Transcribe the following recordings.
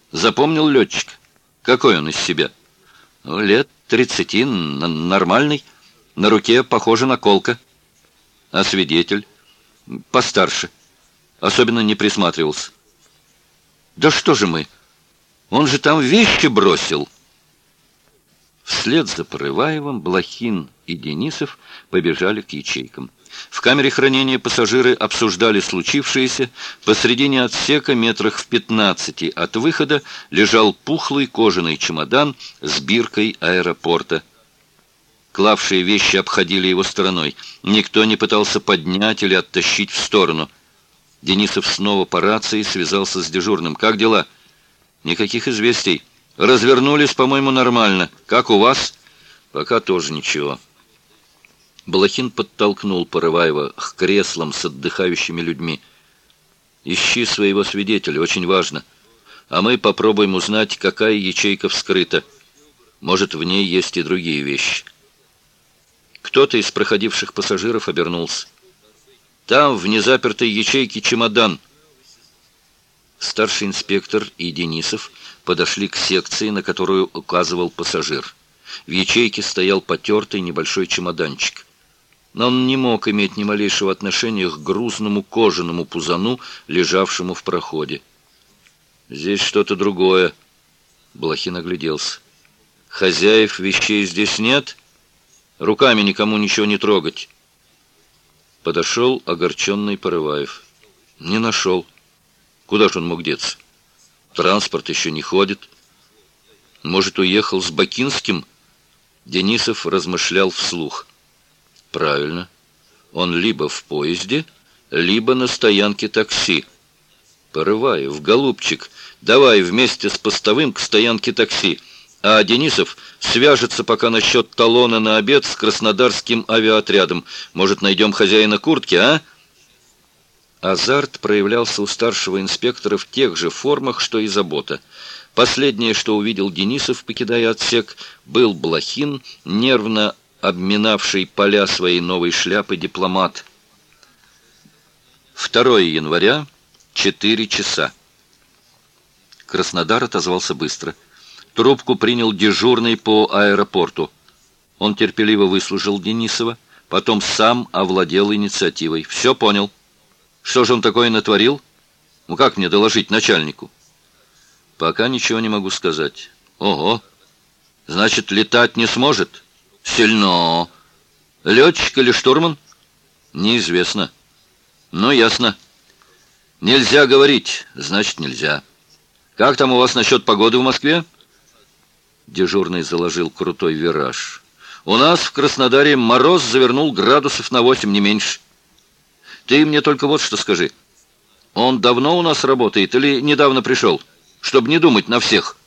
Запомнил летчик? Какой он из себя? Лет 30, нормальный. На руке похоже на колка. А свидетель? Постарше. Особенно не присматривался. Да что же мы? Он же там вещи бросил. Вслед за Порываевым Блохин и Денисов побежали к ячейкам. В камере хранения пассажиры обсуждали случившееся. Посредине отсека, метрах в 15 от выхода, лежал пухлый кожаный чемодан с биркой аэропорта. Клавшие вещи обходили его стороной. Никто не пытался поднять или оттащить в сторону. Денисов снова по рации связался с дежурным. «Как дела?» «Никаких известий. Развернулись, по-моему, нормально. Как у вас?» «Пока тоже ничего». Блохин подтолкнул Порываева к креслам с отдыхающими людьми. «Ищи своего свидетеля, очень важно. А мы попробуем узнать, какая ячейка вскрыта. Может, в ней есть и другие вещи». Кто-то из проходивших пассажиров обернулся. «Там, в незапертой ячейке, чемодан». Старший инспектор и Денисов подошли к секции, на которую указывал пассажир. В ячейке стоял потертый небольшой чемоданчик. Но он не мог иметь ни малейшего отношения к грузному кожаному пузану, лежавшему в проходе. «Здесь что-то другое». Блохин огляделся. «Хозяев вещей здесь нет? Руками никому ничего не трогать». Подошел огорченный Порываев. «Не нашел. Куда же он мог деться? Транспорт еще не ходит. Может, уехал с Бакинским?» Денисов размышлял вслух. «Правильно. Он либо в поезде, либо на стоянке такси. Порываев, голубчик, давай вместе с постовым к стоянке такси, а Денисов свяжется пока насчет талона на обед с краснодарским авиаотрядом. Может, найдем хозяина куртки, а?» Азарт проявлялся у старшего инспектора в тех же формах, что и забота. Последнее, что увидел Денисов, покидая отсек, был Блохин, нервно обминавший поля своей новой шляпы дипломат. 2 января, 4 часа. Краснодар отозвался быстро. Трубку принял дежурный по аэропорту. Он терпеливо выслушал Денисова, потом сам овладел инициативой. «Все понял. Что же он такое натворил? Ну как мне доложить начальнику?» «Пока ничего не могу сказать». «Ого! Значит, летать не сможет?» «Сильно. Летчик или штурман?» «Неизвестно». «Ну, ясно. Нельзя говорить, значит, нельзя. Как там у вас насчет погоды в Москве?» Дежурный заложил крутой вираж. «У нас в Краснодаре мороз завернул градусов на 8, не меньше. Ты мне только вот что скажи. Он давно у нас работает или недавно пришел? Чтобы не думать на всех».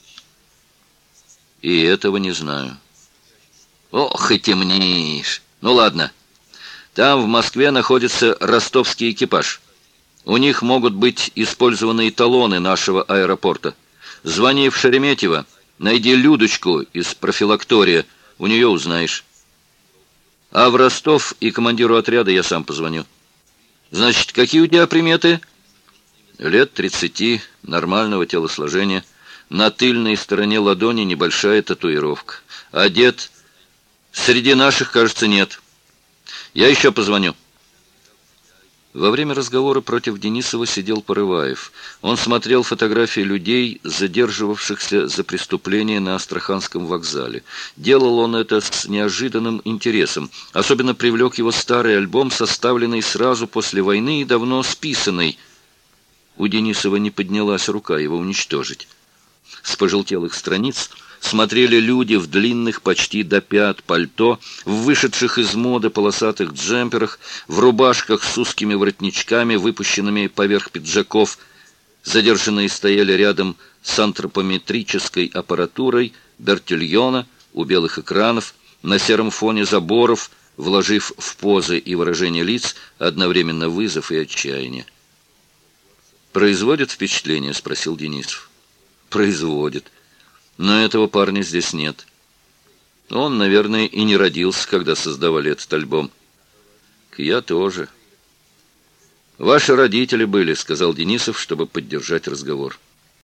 «И этого не знаю». «Ох, и темнишь. Ну ладно. Там в Москве находится ростовский экипаж. У них могут быть использованы талоны нашего аэропорта. Звони в Шереметьево, найди Людочку из профилактория, у нее узнаешь. А в Ростов и командиру отряда я сам позвоню». «Значит, какие у тебя приметы?» «Лет 30, нормального телосложения. На тыльной стороне ладони небольшая татуировка. Одет. Среди наших, кажется, нет. Я еще позвоню». Во время разговора против Денисова сидел Порываев. Он смотрел фотографии людей, задерживавшихся за преступление на Астраханском вокзале. Делал он это с неожиданным интересом. Особенно привлек его старый альбом, составленный сразу после войны и давно списанный. У Денисова не поднялась рука его уничтожить. С пожелтелых страниц смотрели люди в длинных почти до пят пальто, в вышедших из моды полосатых джемперах, в рубашках с узкими воротничками, выпущенными поверх пиджаков. Задержанные стояли рядом с антропометрической аппаратурой Бертильона у белых экранов, на сером фоне заборов, вложив в позы и выражение лиц одновременно вызов и отчаяние. «Производит впечатление?» — спросил Денисов. «Производит. Но этого парня здесь нет. Он, наверное, и не родился, когда создавали этот альбом. Я тоже». «Ваши родители были», — сказал Денисов, чтобы поддержать разговор.